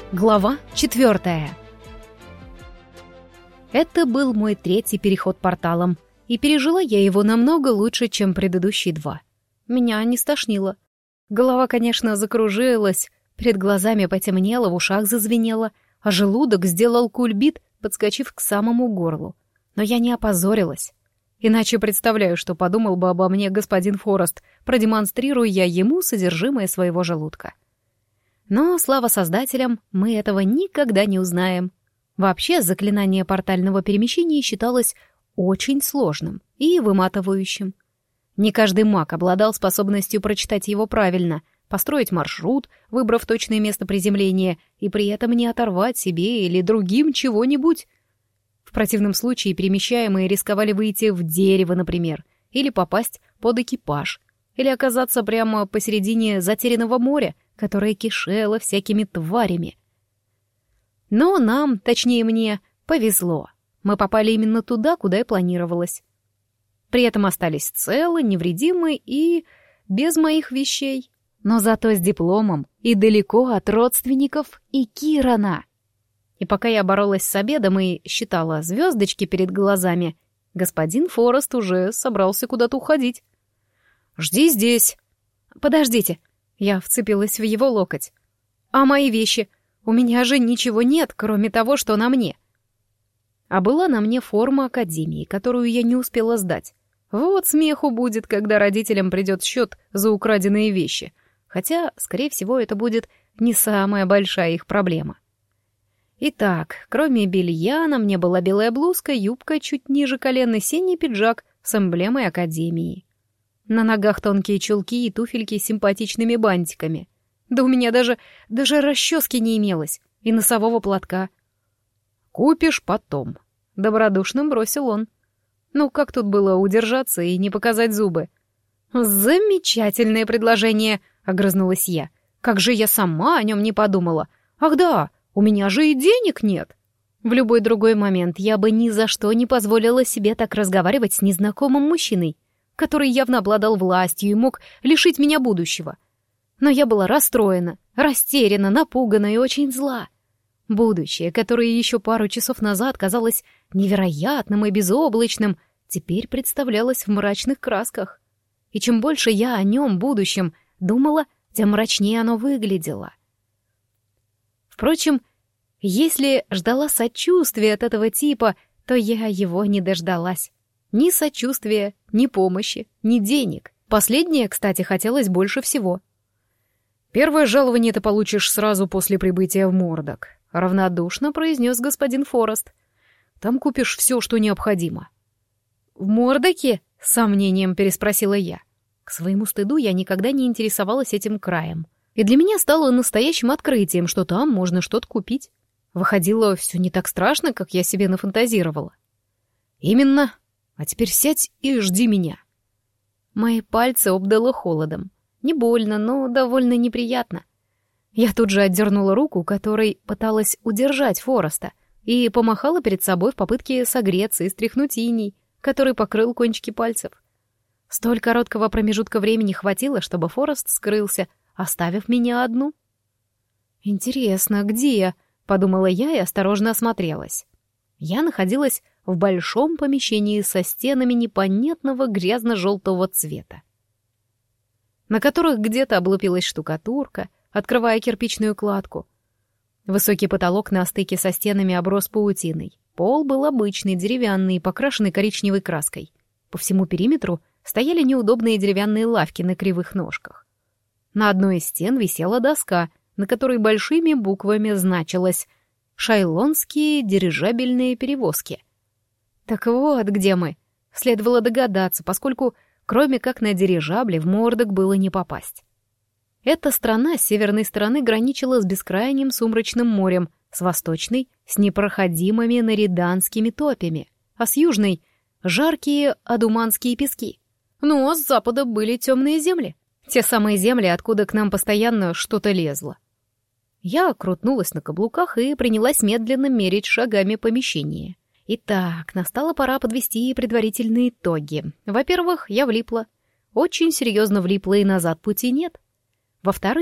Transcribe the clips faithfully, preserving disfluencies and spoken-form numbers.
Глава четвертая. Это был мой третий переход порталом, и пережила я его намного лучше, чем предыдущие два. Меня не стошнило. Голова, конечно, закружилась, перед глазами потемнело, в ушах зазвенело, а желудок сделал кульбит, подскочив к самому горлу. Но я не опозорилась. Иначе представляю, что подумал бы обо мне господин Форест, продемонстрируя я ему содержимое своего желудка. Но, слава создателям, мы этого никогда не узнаем. Вообще, заклинание портального перемещения считалось очень сложным и выматывающим. Не каждый маг обладал способностью прочитать его правильно, построить маршрут, выбрав точное место приземления, и при этом не оторвать себе или другим чего-нибудь. В противном случае перемещаемые рисковали выйти в дерево, например, или попасть под экипаж, или оказаться прямо посередине затерянного моря, которое кишело всякими тварями. Но нам, точнее мне, повезло. Мы попали именно туда, куда и планировалось. При этом остались целы, невредимы и без моих вещей. Но зато с дипломом и далеко от родственников и Кирана. И пока я боролась с обедом и считала звездочки перед глазами, господин Форест уже собрался куда-то уходить. «Жди здесь». «Подождите». Я вцепилась в его локоть. «А мои вещи? У меня же ничего нет, кроме того, что на мне». А была на мне форма академии, которую я не успела сдать. Вот смеху будет, когда родителям придет счет за украденные вещи. Хотя, скорее всего, это будет не самая большая их проблема. Итак, кроме белья, на мне была белая блузка, юбка чуть ниже колен и синий пиджак с эмблемой академии. На ногах тонкие чулки и туфельки с симпатичными бантиками. Да у меня даже, даже расчески не имелось, и носового платка. «Купишь потом», — добродушно бросил он. Ну, как тут было удержаться и не показать зубы? «Замечательное предложение», — огрызнулась я. «Как же я сама о нем не подумала? Ах да, у меня же и денег нет». В любой другой момент я бы ни за что не позволила себе так разговаривать с незнакомым мужчиной, который явно обладал властью и мог лишить меня будущего. Но я была расстроена, растеряна, напугана и очень зла. Будущее, которое еще пару часов назад казалось невероятным и безоблачным, теперь представлялось в мрачных красках. И чем больше я о нем, будущем, думала, тем мрачнее оно выглядело. Впрочем, если ждала сочувствия от этого типа, то я его не дождалась. Ни сочувствия, ни помощи, ни денег. Последнее, кстати, хотелось больше всего. «Первое жалование ты получишь сразу после прибытия в Мордок», — равнодушно произнес господин Форест. «Там купишь все, что необходимо». «В Мордоке?» — с сомнением переспросила я. К своему стыду я никогда не интересовалась этим краем. И для меня стало настоящим открытием, что там можно что-то купить. Выходило, все не так страшно, как я себе нафантазировала. «Именно. А теперь сядь и жди меня». Мои пальцы обдало холодом. Не больно, но довольно неприятно. Я тут же отдернула руку, которой пыталась удержать Фореста, и помахала перед собой в попытке согреться и стряхнуть иней, который покрыл кончики пальцев. Столь короткого промежутка времени хватило, чтобы Форест скрылся, оставив меня одну. «Интересно, где я?» — подумала я и осторожно осмотрелась. Я находилась в большом помещении со стенами непонятного грязно-желтого цвета, на которых где-то облупилась штукатурка, открывая кирпичную кладку. Высокий потолок на стыке со стенами оброс паутиной. Пол был обычный, деревянный, покрашенный коричневой краской. По всему периметру стояли неудобные деревянные лавки на кривых ножках. На одной из стен висела доска, на которой большими буквами значилось «Шайлонские дирижабельные перевозки». Так вот, где мы. Следовало догадаться, поскольку кроме как на дирижабле в Мордок было не попасть. Эта страна с северной стороны граничила с бескрайним сумрачным морем, с восточной — с непроходимыми нариданскими топями, а с южной — жаркие адуманские пески. Ну, а с запада были темные земли. Те самые земли, откуда к нам постоянно что-то лезло. Я крутнулась на каблуках и принялась медленно мерить шагами помещение. Итак, настала пора подвести предварительные итоги. Во-первых, я влипла. Очень серьезно влипла, и назад пути нет. Во-вторых,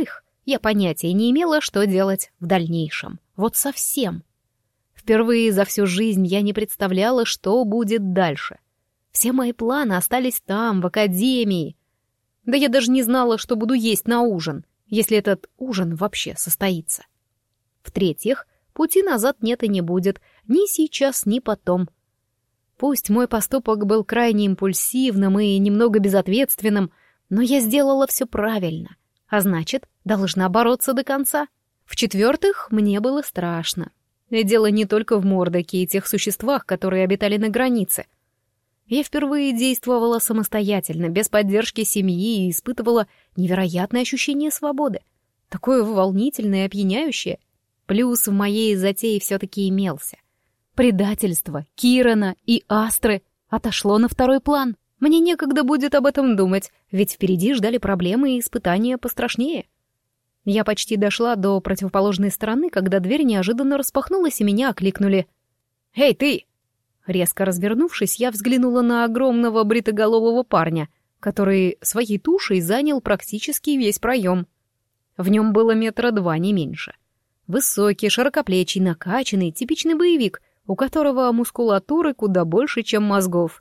Я понятия не имела, что делать в дальнейшем. Вот совсем. Впервые за всю жизнь я не представляла, что будет дальше. Все мои планы остались там, в академии. Да я даже не знала, что буду есть на ужин, если этот ужин вообще состоится. В-третьих, пути назад нет и не будет, ни сейчас, ни потом. Пусть мой поступок был крайне импульсивным и немного безответственным, но я сделала все правильно, а значит, должна бороться до конца. В-четвертых, мне было страшно. И дело не только в Мордоке и тех существах, которые обитали на границе. Я впервые действовала самостоятельно, без поддержки семьи, и испытывала невероятное ощущение свободы. Такое волнительное и опьяняющее. Плюс в моей затее все-таки имелся. Предательство Кирана и Астры отошло на второй план. Мне некогда будет об этом думать, ведь впереди ждали проблемы и испытания пострашнее. Я почти дошла до противоположной стороны, когда дверь неожиданно распахнулась, и меня окликнули. «Эй, ты!» Резко развернувшись, я взглянула на огромного бритоголового парня, который своей тушей занял практически весь проем. В нем было метра два, не меньше. Высокий, широкоплечий, накачанный, типичный боевик, у которого мускулатуры куда больше, чем мозгов.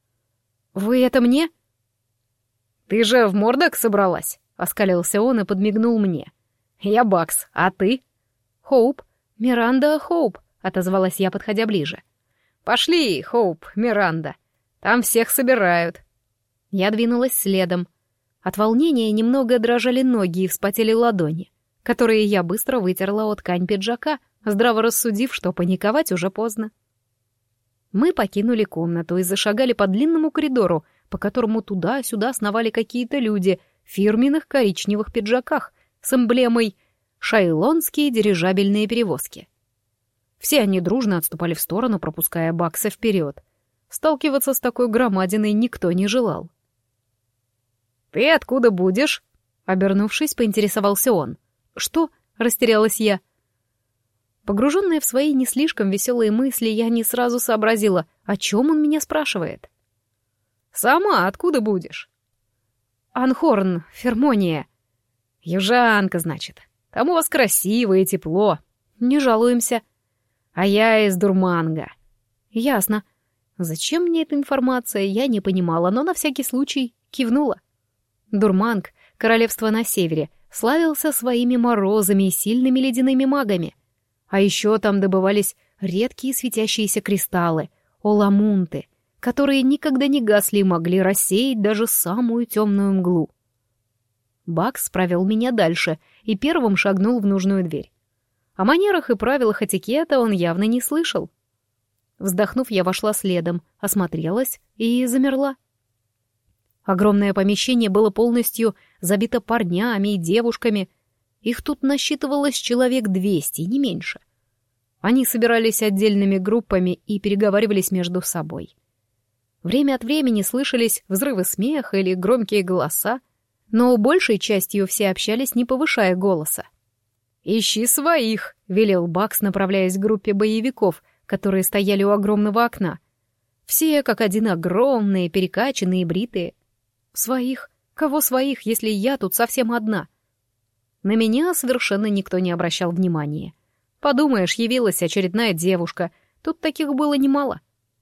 «Вы это мне?» «Ты же в Мордок собралась?» — оскалился он и подмигнул мне. «Я Бакс, а ты?» «Хоуп, Миранда Хоуп», — отозвалась я, подходя ближе. «Пошли, Хоуп, Миранда. Там всех собирают». Я двинулась следом. От волнения немного дрожали ноги и вспотели ладони, которые я быстро вытерла о ткань пиджака, здраво рассудив, что паниковать уже поздно. Мы покинули комнату и зашагали по длинному коридору, по которому туда-сюда сновали какие-то люди в фирменных коричневых пиджаках с эмблемой «Шайлонские дирижабельные перевозки». Все они дружно отступали в сторону, пропуская Бакса вперед. Сталкиваться с такой громадиной никто не желал. «Ты откуда будешь?» — обернувшись, поинтересовался он. «Что?» — растерялась я. Погруженная в свои не слишком веселые мысли, я не сразу сообразила, о чем он меня спрашивает. «Сама откуда будешь?» «Анхорн, Фермония». «Южанка, значит. Там у вас красиво и тепло. Не жалуемся. А я из Дурманга». «Ясно. Зачем мне эта информация, я не понимала, но на всякий случай кивнула. Дурманг, королевство на севере, славился своими морозами и сильными ледяными магами. А еще там добывались редкие светящиеся кристаллы, оламунты, которые никогда не гасли и могли рассеять даже самую темную мглу. Бакс провел меня дальше и первым шагнул в нужную дверь. О манерах и правилах этикета он явно не слышал. Вздохнув, я вошла следом, осмотрелась и замерла. Огромное помещение было полностью забито парнями и девушками. Их тут насчитывалось человек двести, не меньше. Они собирались отдельными группами и переговаривались между собой. Время от времени слышались взрывы смеха или громкие голоса, но большей частью все общались, не повышая голоса. «Ищи своих», — велел Бакс, направляясь к группе боевиков, которые стояли у огромного окна. Все как один огромные, перекачанные и бритые. «Своих? Кого своих, если я тут совсем одна?» На меня совершенно никто не обращал внимания. Подумаешь, явилась очередная девушка, тут таких было немало.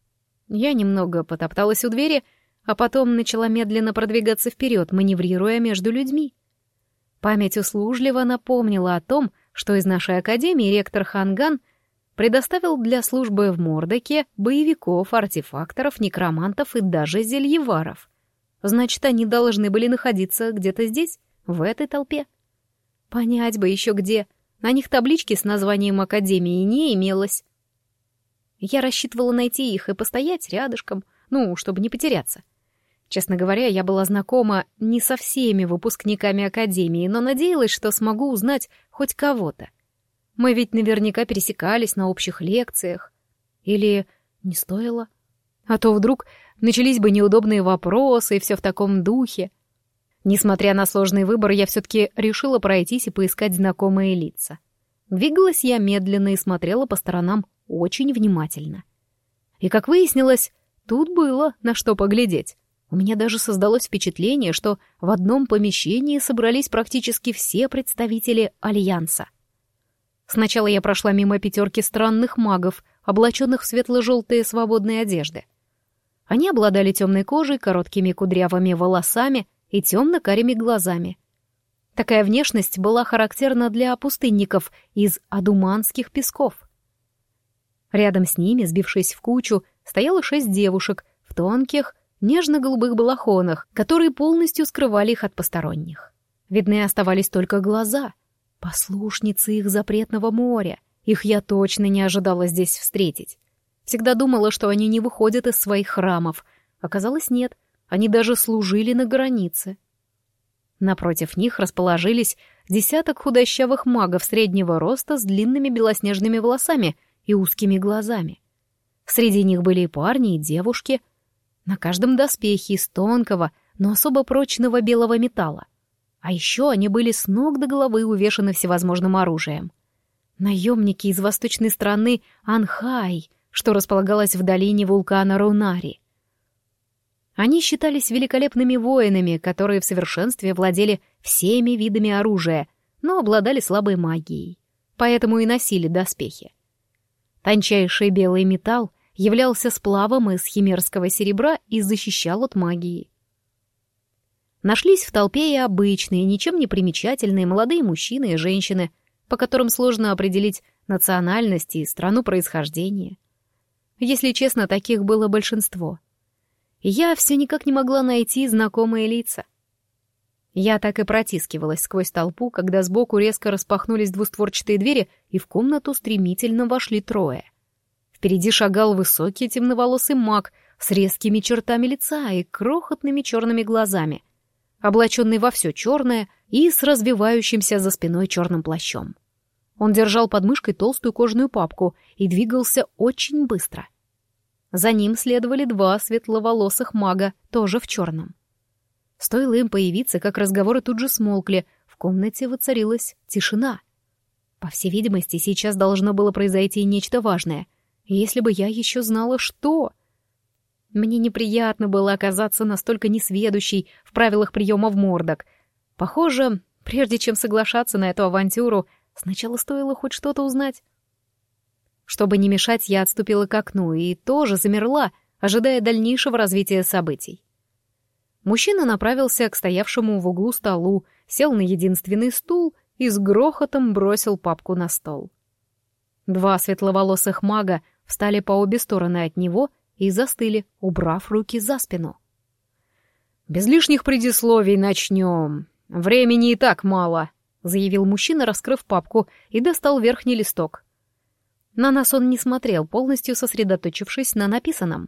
Я немного потопталась у двери, а потом начала медленно продвигаться вперед, маневрируя между людьми. Память услужливо напомнила о том, что из нашей академии ректор Ханган предоставил для службы в Мордоке боевиков, артефакторов, некромантов и даже зельеваров. Значит, они должны были находиться где-то здесь, в этой толпе. Понять бы еще где. На них таблички с названием академии не имелось. Я рассчитывала найти их и постоять рядышком, ну, чтобы не потеряться. Честно говоря, я была знакома не со всеми выпускниками академии, но надеялась, что смогу узнать хоть кого-то. Мы ведь наверняка пересекались на общих лекциях. Или не стоило? А то вдруг начались бы неудобные вопросы и все в таком духе. Несмотря на сложный выбор, я все-таки решила пройтись и поискать знакомые лица. Двигалась я медленно и смотрела по сторонам очень внимательно. И, как выяснилось, тут было на что поглядеть. У меня даже создалось впечатление, что в одном помещении собрались практически все представители Альянса. Сначала я прошла мимо пятерки странных магов, облаченных в светло-желтые свободные одежды. Они обладали темной кожей, короткими кудрявыми волосами и темно-карими глазами. Такая внешность была характерна для пустынников из адуманских песков. Рядом с ними, сбившись в кучу, стояло шесть девушек в тонких, нежно-голубых балахонах, которые полностью скрывали их от посторонних. Видны оставались только глаза, послушницы их запретного моря. Их я точно не ожидала здесь встретить. Всегда думала, что они не выходят из своих храмов. Оказалось, нет, они даже служили на границе. Напротив них расположились десяток худощавых магов среднего роста с длинными белоснежными волосами и узкими глазами. Среди них были и парни, и девушки. На каждом доспехе из тонкого, но особо прочного белого металла. А еще они были с ног до головы увешаны всевозможным оружием. Наемники из восточной страны Анхай, что располагалась в долине вулкана Рунари. Они считались великолепными воинами, которые в совершенстве владели всеми видами оружия, но обладали слабой магией, поэтому и носили доспехи. Тончайший белый металл являлся сплавом из химерского серебра и защищал от магии. Нашлись в толпе и обычные, ничем не примечательные молодые мужчины и женщины, по которым сложно определить национальность и страну происхождения. Если честно, таких было большинство. И я все никак не могла найти знакомые лица. Я так и протискивалась сквозь толпу, когда сбоку резко распахнулись двустворчатые двери, и в комнату стремительно вошли трое. Впереди шагал высокий темноволосый маг с резкими чертами лица и крохотными черными глазами, облаченный во все черное и с развивающимся за спиной черным плащом. Он держал под мышкой толстую кожаную папку и двигался очень быстро. За ним следовали два светловолосых мага, тоже в черном. Стоило им появиться, как разговоры тут же смолкли, в комнате воцарилась тишина. По всей видимости, сейчас должно было произойти нечто важное, если бы я еще знала, что... Мне неприятно было оказаться настолько несведущей в правилах приема в мордок. Похоже, прежде чем соглашаться на эту авантюру, сначала стоило хоть что-то узнать. Чтобы не мешать, я отступила к окну и тоже замерла, ожидая дальнейшего развития событий. Мужчина направился к стоявшему в углу столу, сел на единственный стул и с грохотом бросил папку на стол. Два светловолосых мага встали по обе стороны от него и застыли, убрав руки за спину. «Без лишних предисловий начнем. Времени и так мало», — заявил мужчина, раскрыв папку, и достал верхний листок. На нас он не смотрел, полностью сосредоточившись на написанном.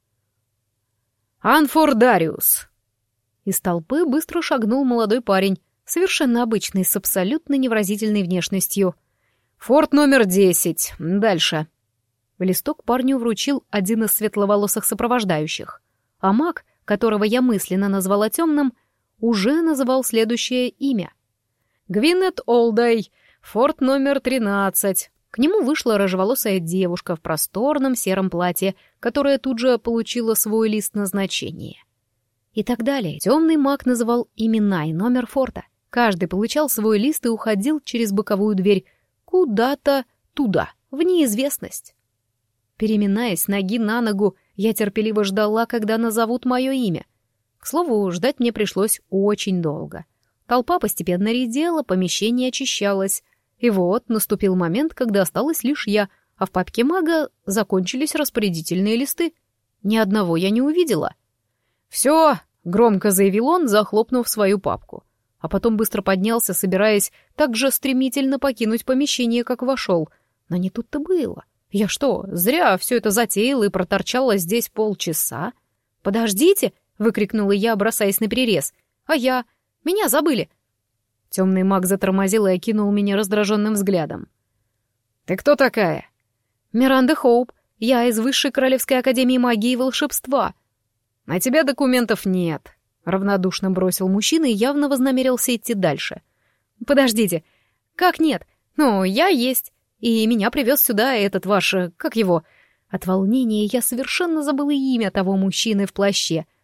«Анфор Дариус». Из толпы быстро шагнул молодой парень, совершенно обычный, с абсолютно невыразительной внешностью. «Форт номер десять. Дальше». Листок парню вручил один из светловолосых сопровождающих, а маг, которого я мысленно назвала темным, уже называл следующее имя. «Гвинет Олдай, форт номер тринадцать». К нему вышла рыжеволосая девушка в просторном сером платье, которая тут же получила свой лист назначения. И так далее. Темный маг называл имена и номер форта. Каждый получал свой лист и уходил через боковую дверь куда-то туда, в неизвестность. Переминаясь с ноги на ногу, я терпеливо ждала, когда назовут мое имя. К слову, ждать мне пришлось очень долго. Толпа постепенно редела, помещение очищалось. И вот наступил момент, когда осталась лишь я, а в папке мага закончились распорядительные листы. Ни одного я не увидела. «Все!» — громко заявил он, захлопнув свою папку. А потом быстро поднялся, собираясь так же стремительно покинуть помещение, как вошел. Но не тут-то было. Я что, зря все это затеяла и проторчала здесь полчаса? «Подождите!» — выкрикнула я, бросаясь наперерез. «А я? Меня забыли!» Темный маг затормозил и окинул меня раздраженным взглядом. «Ты кто такая?» «Миранда Хоуп. Я из Высшей Королевской Академии Магии и Волшебства». «На тебя документов нет», — равнодушно бросил мужчина и явно вознамерился идти дальше. «Подождите. Как нет? Ну, я есть. И меня привез сюда этот ваш... Как его?» От волнения я совершенно забыла имя того мужчины в плаще.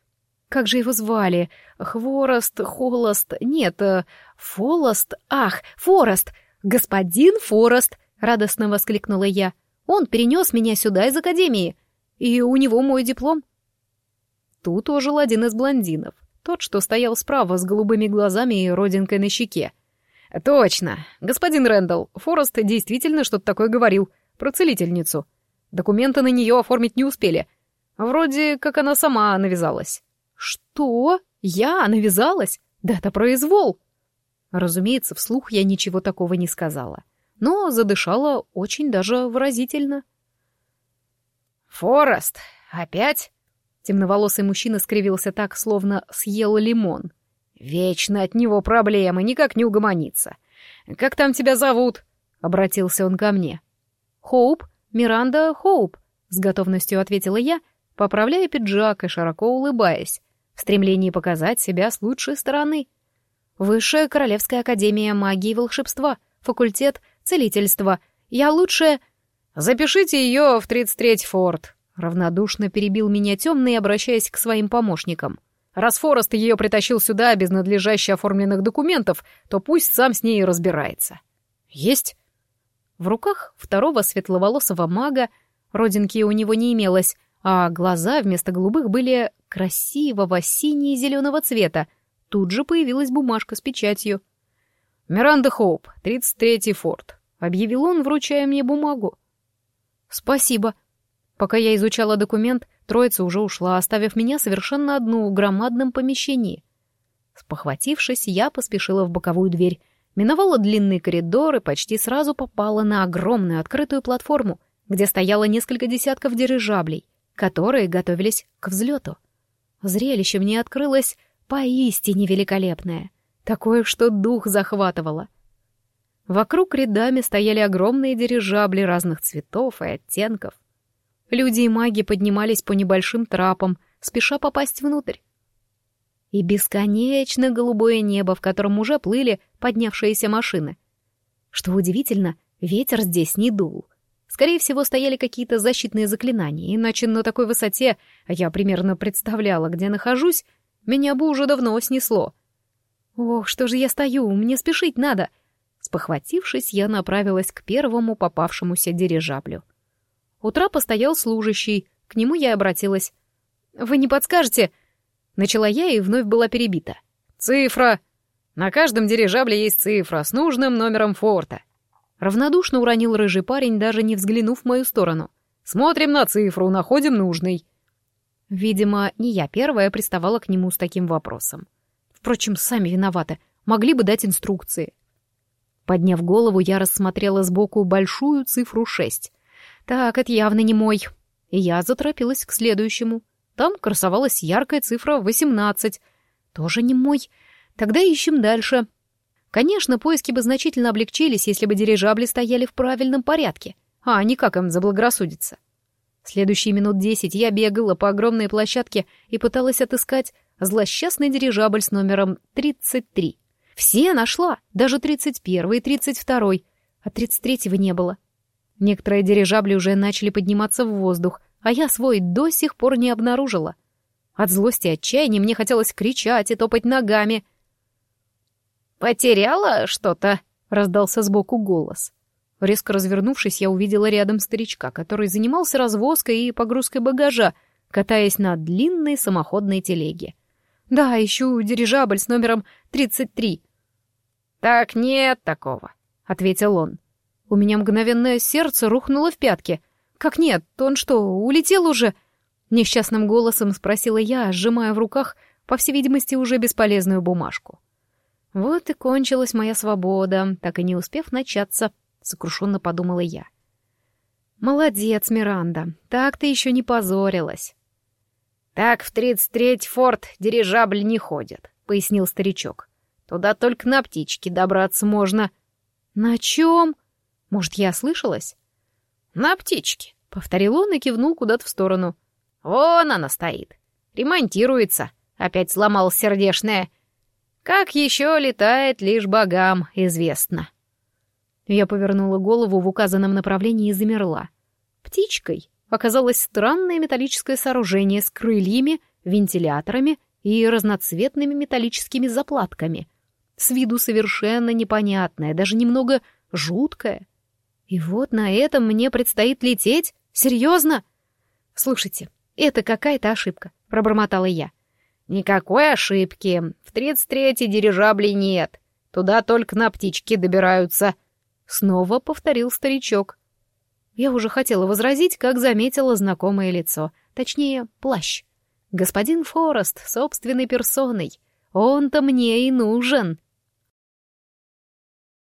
Как же его звали? Хворост, Холост... Нет, э, Фолост... Ах, Форест! Господин Форест! Радостно воскликнула я. Он перенес меня сюда из академии. И у него мой диплом. Тут ожил один из блондинов. Тот, что стоял справа с голубыми глазами и родинкой на щеке. «Точно. Господин Рэндалл, Форест действительно что-то такое говорил. Про целительницу. Документы на нее оформить не успели. Вроде как она сама навязалась». «Что? Я навязалась? Да это произвол!» Разумеется, вслух я ничего такого не сказала, но задышала очень даже выразительно. «Форест, опять?» Темноволосый мужчина скривился так, словно съел лимон. «Вечно от него проблемы, никак не угомонится. Как там тебя зовут?» — обратился он ко мне. «Хоуп, Миранда Хоуп», — с готовностью ответила я, поправляя пиджак и широко улыбаясь, в стремлении показать себя с лучшей стороны. «Высшая Королевская Академия Магии и Волшебства, факультет целительства. Я лучшая...» «Запишите ее в тридцать третий форт», — равнодушно перебил меня темный, обращаясь к своим помощникам. «Раз Форест ее притащил сюда без надлежаще оформленных документов, то пусть сам с ней и разбирается». «Есть». В руках второго светловолосого мага родинки у него не имелось, а глаза вместо голубых были красивого сине-зеленого цвета. Тут же появилась бумажка с печатью. «Миранда Хоуп, тридцать третий форт», — объявил он, вручая мне бумагу. «Спасибо». Пока я изучала документ, троица уже ушла, оставив меня совершенно одну в громадном помещении. Спохватившись, я поспешила в боковую дверь, миновала длинный коридор и почти сразу попала на огромную открытую платформу, где стояло несколько десятков дирижаблей, которые готовились к взлету. Зрелище мне открылось поистине великолепное, такое, что дух захватывало. Вокруг рядами стояли огромные дирижабли разных цветов и оттенков. Люди и маги поднимались по небольшим трапам, спеша попасть внутрь. И бесконечно голубое небо, в котором уже плыли поднявшиеся машины. Что удивительно, ветер здесь не дул. Скорее всего, стояли какие-то защитные заклинания, иначе на такой высоте, а я примерно представляла, где нахожусь, меня бы уже давно снесло. Ох, что же я стою, мне спешить надо. Спохватившись, я направилась к первому попавшемуся дирижаблю. У трапа стоял служащий, к нему я обратилась. «Вы не подскажете?» Начала я и вновь была перебита. «Цифра! На каждом дирижабле есть цифра с нужным номером форта». Равнодушно уронил рыжий парень, даже не взглянув в мою сторону. «Смотрим на цифру, находим нужный». Видимо, не я первая приставала к нему с таким вопросом. Впрочем, сами виноваты, могли бы дать инструкции. Подняв голову, я рассмотрела сбоку большую цифру шесть. Так, это явно не мой. И я заторопилась к следующему. Там красовалась яркая цифра восемнадцать. Тоже не мой. Тогда ищем дальше. Конечно, поиски бы значительно облегчились, если бы дирижабли стояли в правильном порядке, а не как им заблагорассудится. Следующие минут десять я бегала по огромной площадке и пыталась отыскать злосчастный дирижабль с номером тридцать три. Все нашла, даже тридцать первый и тридцать второй, а тридцать третьего не было. Некоторые дирижабли уже начали подниматься в воздух, а я свой до сих пор не обнаружила. От злости и отчаяния мне хотелось кричать и топать ногами. «Потеряла что-то?» — раздался сбоку голос. Резко развернувшись, я увидела рядом старичка, который занимался развозкой и погрузкой багажа, катаясь на длинной самоходной телеге. «Да, ищу дирижабль с номером тридцать три». «Так нет такого», — ответил он. У меня мгновенное сердце рухнуло в пятки. «Как нет? Он что, улетел уже?» Несчастным голосом спросила я, сжимая в руках, по всей видимости, уже бесполезную бумажку. Вот и кончилась моя свобода, так и не успев начаться, сокрушенно подумала я. «Молодец, Миранда, так ты еще не позорилась». «Так в тридцать третий форт дирижабль не ходит», — пояснил старичок. «Туда только на птичке добраться можно». «На чем? Может, я ослышалась?» «На птичке», — повторил он и кивнул куда-то в сторону. «Вон она стоит. Ремонтируется. Опять сломалась сердешная. Как еще летает, лишь богам известно». Я повернула голову в указанном направлении и замерла. Птичкой оказалось странное металлическое сооружение с крыльями, вентиляторами и разноцветными металлическими заплатками. С виду совершенно непонятное, даже немного жуткое. И вот на этом мне предстоит лететь? Серьезно? Слушайте, это какая-то ошибка, пробормотала я. Никакой ошибки. В тридцать третьей дирижаблей нет. Туда только на птичке добираются. Снова повторил старичок. Я уже хотела возразить, как заметила знакомое лицо. Точнее, плащ. Господин Форест собственной персоной. Он-то мне и нужен.